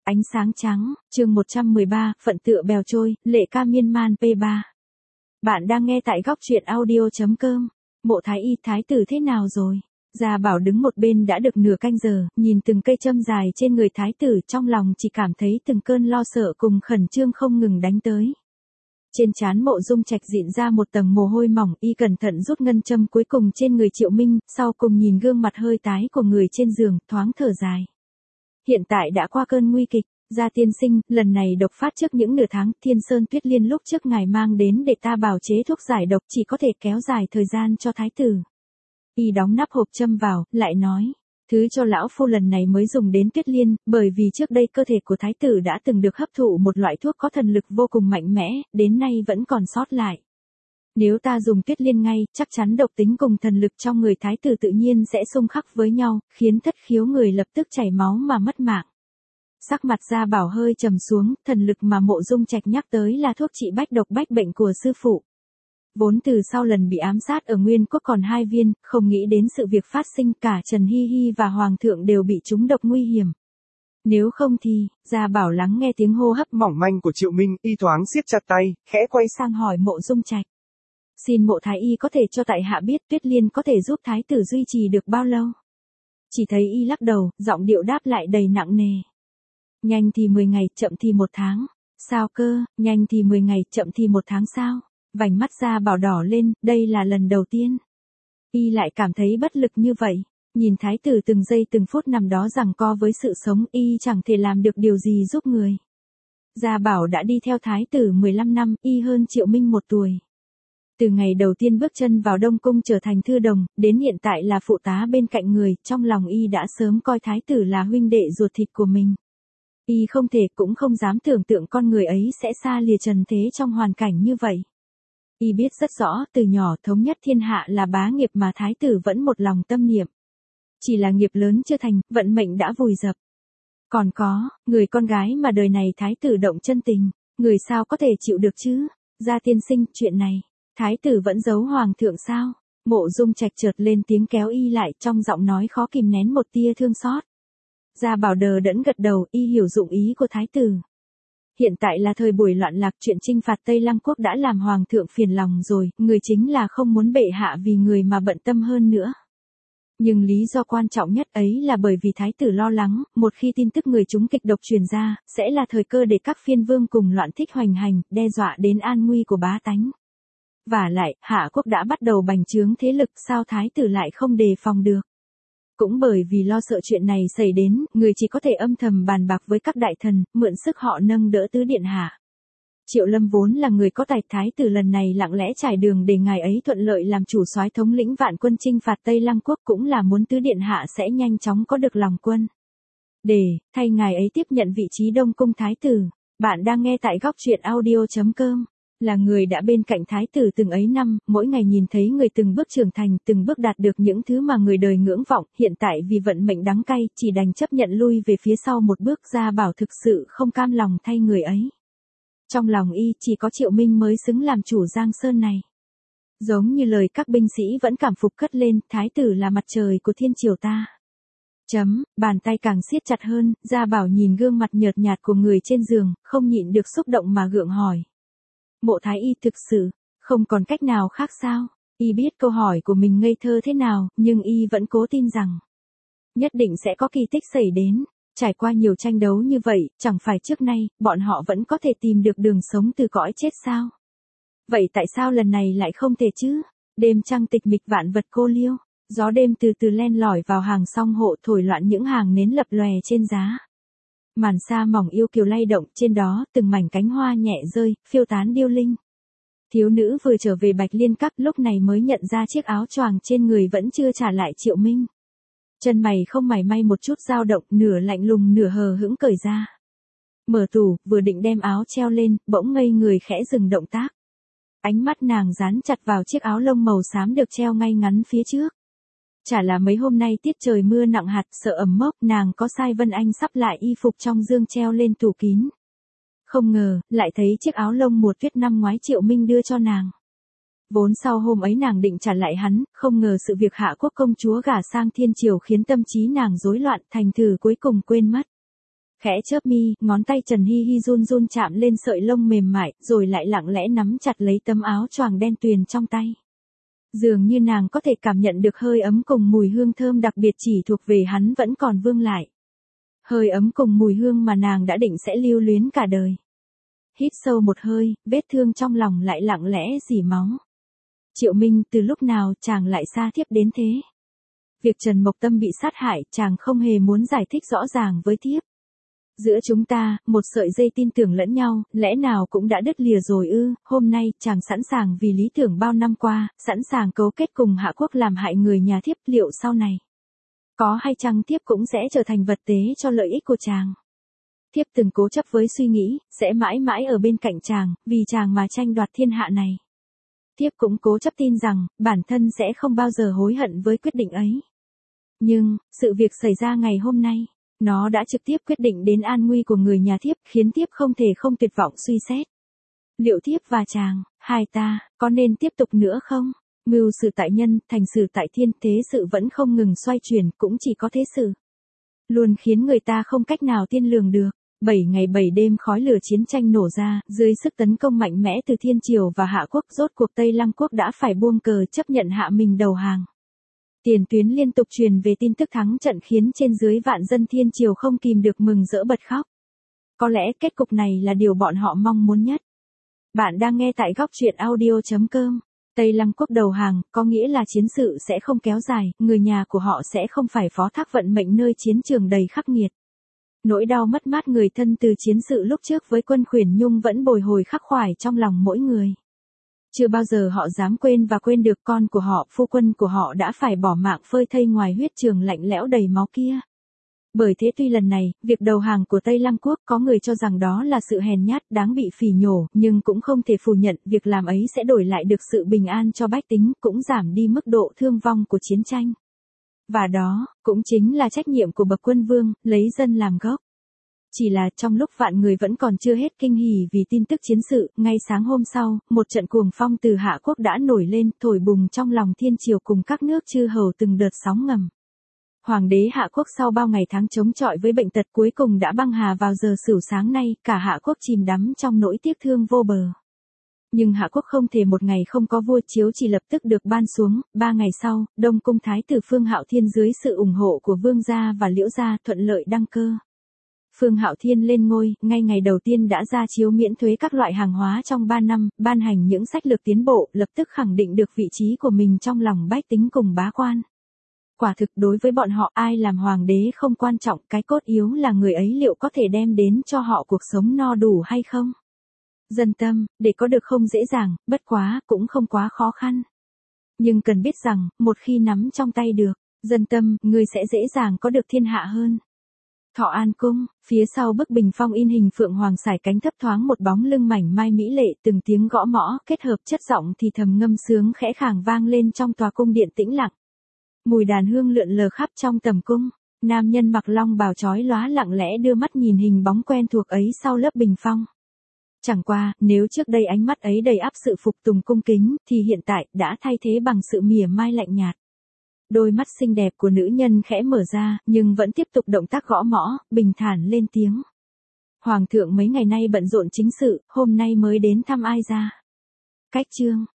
Ánh sáng trắng, chương 113, phận tựa bèo trôi, lệ ca miên man P3. Bạn đang nghe tại góc truyện audio.com. Mộ Thái Y thái tử thế nào rồi? Gia Bảo đứng một bên đã được nửa canh giờ, nhìn từng cây châm dài trên người thái tử, trong lòng chỉ cảm thấy từng cơn lo sợ cùng khẩn trương không ngừng đánh tới. Trên trán Mộ Dung Trạch dịn ra một tầng mồ hôi mỏng, y cẩn thận rút ngân châm cuối cùng trên người Triệu Minh, sau cùng nhìn gương mặt hơi tái của người trên giường, thoáng thở dài. Hiện tại đã qua cơn nguy kịch, Gia tiên sinh, lần này độc phát trước những nửa tháng, Thiên Sơn Tuyết Liên lúc trước ngài mang đến để ta bào chế thuốc giải độc chỉ có thể kéo dài thời gian cho thái tử. Y đóng nắp hộp châm vào, lại nói, thứ cho lão phu lần này mới dùng đến Tuyết Liên, bởi vì trước đây cơ thể của thái tử đã từng được hấp thụ một loại thuốc có thần lực vô cùng mạnh mẽ, đến nay vẫn còn sót lại. Nếu ta dùng Tuyết Liên ngay, chắc chắn độc tính cùng thần lực trong người thái tử tự nhiên sẽ xung khắc với nhau, khiến thất khiếu người lập tức chảy máu mà mất mạng. Sắc mặt Gia Bảo hơi trầm xuống, thần lực mà Mộ Dung Trạch nhắc tới là thuốc trị bách độc bách bệnh của sư phụ. Vốn từ sau lần bị ám sát ở Nguyên Quốc còn 2 viên, không nghĩ đến sự việc phát sinh, cả Trần Hi Hi và Hoàng thượng đều bị trúng độc nguy hiểm. Nếu không thì, Gia Bảo lắng nghe tiếng hô hấp mỏng manh của Triệu Minh, y thoáng siết chặt tay, khẽ quay sang hỏi Mộ Dung Trạch. Xin Mộ Thái Y có thể cho tại hạ biết Tuyết Liên có thể giúp thái tử duy trì được bao lâu? Chỉ thấy y lắc đầu, giọng điệu đáp lại đầy nặng nề. Nhanh thì 10 ngày, chậm thì 1 tháng. Sao cơ, nhanh thì 10 ngày, chậm thì 1 tháng sao? Vành mắt Gia Bảo đỏ lên, đây là lần đầu tiên. Y lại cảm thấy bất lực như vậy. Nhìn thái tử từng giây từng phút nằm đó giằng co với sự sống, y chẳng thể làm được điều gì giúp người. Gia Bảo đã đi theo thái tử 15 năm, y hơn Triệu Minh 1 tuổi. Từ ngày đầu tiên bước chân vào Đông Cung trở thành thư đồng, đến hiện tại là phụ tá bên cạnh người, trong lòng y đã sớm coi thái tử là huynh đệ ruột thịt của mình. Y không thể cũng không dám tưởng tượng con người ấy sẽ xa lìa trần thế trong hoàn cảnh như vậy. Y biết rất rõ, từ nhỏ thống nhất thiên hạ là bá nghiệp mà thái tử vẫn một lòng tâm niệm. Chỉ là nghiệp lớn chưa thành, vận mệnh đã vùi dập. Còn có, người con gái mà đời này thái tử động chân tình, người sao có thể chịu được chứ? Gia tiên sinh, chuyện này, thái tử vẫn giấu hoàng thượng sao? Mộ Dung Trạch chợt lên tiếng kéo y lại, trong giọng nói khó kìm nén một tia thương xót. Gia Bảo đờ đẫn gật đầu, y hiểu dụng ý của thái tử. Hiện tại là thời buổi loạn lạc, chuyện chinh phạt Tây Lăng Quốc đã làm hoàng thượng phiền lòng rồi, người chính là không muốn bệ hạ vì người mà bận tâm hơn nữa. Nhưng lý do quan trọng nhất ấy là bởi vì thái tử lo lắng, một khi tin tức người trúng kịch độc truyền ra, sẽ là thời cơ để các phiên vương cùng loạn thích hoành hành, đe dọa đến an nguy của bá tánh. Vả lại, Hạ Quốc đã bắt đầu bành trướng thế lực, sao thái tử lại không đề phòng được. Cũng bởi vì lo sợ chuyện này xảy đến, người chỉ có thể âm thầm bàn bạc với các đại thần, mượn sức họ nâng đỡ tứ điện hạ. Triệu Lâm vốn là người có tài, thái tử lần này lặng lẽ trải đường để ngài ấy thuận lợi làm chủ soái thống lĩnh vạn quân chinh phạt Tây Lăng Quốc, cũng là muốn tứ điện hạ sẽ nhanh chóng có được lòng quân. Để thay ngài ấy tiếp nhận vị trí Đông Cung thái tử. Bạn đang nghe tại góc truyện audio.com. Là người đã bên cạnh thái tử từng ấy năm, mỗi ngày nhìn thấy người từng bước trưởng thành, từng bước đạt được những thứ mà người đời ngưỡng vọng, hiện tại vì vận mệnh đắng cay, chỉ đành chấp nhận lui về phía sau một bước. Gia Bảo thực sự không cam lòng thay người ấy. Trong lòng y chỉ có Triệu Minh mới xứng làm chủ Giang Sơn này. Giống như lời các binh sĩ vẫn cảm phục cất lên, thái tử là mặt trời của thiên triều ta. Bàn tay càng siết chặt hơn, Gia Bảo nhìn gương mặt nhợt nhạt của người trên giường, không nhịn được xúc động mà gượng hỏi. Mộ Thái Y thực sự, không còn cách nào khác sao? Y biết câu hỏi của mình ngây thơ thế nào, nhưng y vẫn cố tin rằng nhất định sẽ có kỳ tích xảy đến. Trải qua nhiều tranh đấu như vậy, chẳng phải trước nay, bọn họ vẫn có thể tìm được đường sống từ cõi chết sao? Vậy tại sao lần này lại không thể chứ? Đêm trăng tịch mịch vạn vật cô liêu, gió đêm từ từ len lỏi vào hàng song hộ thổi loạn những hàng nến lập lòe trên giá. Màn sa mỏng yêu kiều lay động, trên đó từng mảnh cánh hoa nhẹ rơi, phiêu tán điêu linh. Thiếu nữ vừa trở về Bạch Liên Các lúc này mới nhận ra chiếc áo choàng trên người vẫn chưa trả lại Triệu Minh. Chân mày không mảy may một chút dao động, nửa lạnh lùng nửa hờ hững cởi ra. Mở tủ, vừa định đem áo treo lên, bỗng ngây người khẽ dừng động tác. Ánh mắt nàng dán chặt vào chiếc áo lông màu xám được treo ngay ngắn phía trước. Chả là mấy hôm nay tiết trời mưa nặng hạt, sợ ẩm mốc, nàng có sai Vân Anh sắp lại y phục trong dương treo lên tủ kín. Không ngờ, lại thấy chiếc áo lông mùa tuyết năm ngoái Triệu Minh đưa cho nàng. Vốn sau hôm ấy nàng định trả lại hắn, không ngờ sự việc Hạ Quốc công chúa gả sang thiên triều khiến tâm trí nàng rối loạn, thành thử cuối cùng quên mất. Khẽ chớp mi, ngón tay Trần Hi Hi run run chạm lên sợi lông mềm mại, rồi lại lặng lẽ nắm chặt lấy tấm áo choàng đen tuyền trong tay. Dường như nàng có thể cảm nhận được hơi ấm cùng mùi hương thơm đặc biệt chỉ thuộc về hắn vẫn còn vương lại. Hơi ấm cùng mùi hương mà nàng đã định sẽ lưu luyến cả đời. Hít sâu một hơi, vết thương trong lòng lại lặng lẽ rỉ máu. Triệu Minh, từ lúc nào chàng lại xa thiếp đến thế? Việc Trần Mộc Tâm bị sát hại, chàng không hề muốn giải thích rõ ràng với thiếp. Giữa chúng ta, một sợi dây tin tưởng lẫn nhau, lẽ nào cũng đã đứt lìa rồi ư? Hôm nay, chàng sẵn sàng vì lý tưởng bao năm qua, sẵn sàng cấu kết cùng Hạ Quốc làm hại người nhà thiếp, liệu sau này có hay chăng thiếp cũng sẽ trở thành vật tế cho lợi ích của chàng. Thiếp từng cố chấp với suy nghĩ, sẽ mãi mãi ở bên cạnh chàng, vì chàng mà tranh đoạt thiên hạ này. Thiếp cũng cố chấp tin rằng, bản thân sẽ không bao giờ hối hận với quyết định ấy. Nhưng, sự việc xảy ra ngày hôm nay, nó đã trực tiếp quyết định đến an nguy của người nhà thiếp, khiến thiếp không thể không tuyệt vọng suy xét. Liệu thiếp và chàng, hai ta, có nên tiếp tục nữa không? Mưu sự tại nhân, thành sự tại thiên, thế sự vẫn không ngừng xoay chuyển, cũng chỉ có thế sự luôn khiến người ta không cách nào tiên lường được. 7 ngày 7 đêm khói lửa chiến tranh nổ ra, dưới sức tấn công mạnh mẽ từ Thiên Triều và Hạ Quốc, rốt cuộc Tây Lăng Quốc đã phải buông cờ chấp nhận hạ mình đầu hàng. Tiền tuyến liên tục truyền về tin tức thắng trận khiến trên dưới vạn dân Thiên Triều không kìm được mừng rỡ bật khóc. Có lẽ kết cục này là điều bọn họ mong muốn nhất. Bạn đang nghe tại góc truyện audio.com. Tây Lăng Quốc đầu hàng, có nghĩa là chiến sự sẽ không kéo dài, người nhà của họ sẽ không phải phó thác vận mệnh nơi chiến trường đầy khắc nghiệt. Nỗi đau mất mát người thân từ chiến sự lúc trước với quân Khuyển Nhung vẫn bồi hồi khắc khoải trong lòng mỗi người. Chưa bao giờ họ dám quên và quên được con của họ, phu quân của họ đã phải bỏ mạng phơi thây ngoài huyết trường lạnh lẽo đầy máu kia. Bởi thế tuy lần này, việc đầu hàng của Tây Lăng Quốc có người cho rằng đó là sự hèn nhát đáng bị phỉ nhổ, nhưng cũng không thể phủ nhận việc làm ấy sẽ đổi lại được sự bình an cho bách tính, cũng giảm đi mức độ thương vong của chiến tranh. Và đó, cũng chính là trách nhiệm của bậc quân vương, lấy dân làm gốc. Chỉ là trong lúc vạn người vẫn còn chưa hết kinh hỉ vì tin tức chiến sự, ngay sáng hôm sau, một trận cuồng phong từ Hạ Quốc đã nổi lên, thổi bùng trong lòng Thiên Triều cùng các nước chư hầu từng đợt sóng ngầm. Hoàng đế Hạ Quốc sau bao ngày tháng chống chọi với bệnh tật cuối cùng đã băng hà vào giờ sửu sáng nay, cả Hạ Quốc chìm đắm trong nỗi tiếc thương vô bờ. Nhưng Hạ Quốc không thể một ngày không có vua chiếu chỉ lập tức được ban xuống. 3 ngày sau, Đông Cung Thái tử Phương Hạo Thiên dưới sự ủng hộ của Vương gia và Liễu gia thuận lợi đăng cơ. Phương Hạo Thiên lên ngôi, ngay ngày đầu tiên đã ra chiếu miễn thuế các loại hàng hóa trong 3 năm, ban hành những sách lược tiến bộ, lập tức khẳng định được vị trí của mình trong lòng bách tính cùng bá quan. Quả thực đối với bọn họ ai làm hoàng đế không quan trọng, cái cốt yếu là người ấy liệu có thể đem đến cho họ cuộc sống no đủ hay không. Dân tâm, để có được không dễ dàng, bất quá, cũng không quá khó khăn. Nhưng cần biết rằng, một khi nắm trong tay được, dân tâm, người sẽ dễ dàng có được thiên hạ hơn. Thọ An Cung, phía sau bức bình phong in hình phượng hoàng sải cánh thấp thoáng một bóng lưng mảnh mai mỹ lệ, từng tiếng gõ mõ, kết hợp chất giọng thì thầm ngâm sướng khẽ khàng vang lên trong tòa cung điện tĩnh lặng. Mùi đàn hương lượn lờ khắp trong tầm cung, nam nhân mặc long bào chói lóa lặng lẽ đưa mắt nhìn hình bóng quen thuộc ấy sau lớp bình phong. Chẳng qua, nếu trước đây ánh mắt ấy đầy ắp sự phục tùng cung kính, thì hiện tại đã thay thế bằng sự mỉa mai lạnh nhạt. Đôi mắt xinh đẹp của nữ nhân khẽ mở ra, nhưng vẫn tiếp tục động tác gõ mõ, bình thản lên tiếng. Hoàng thượng mấy ngày nay bận rộn chính sự, hôm nay mới đến thăm ai ra? Cách chương.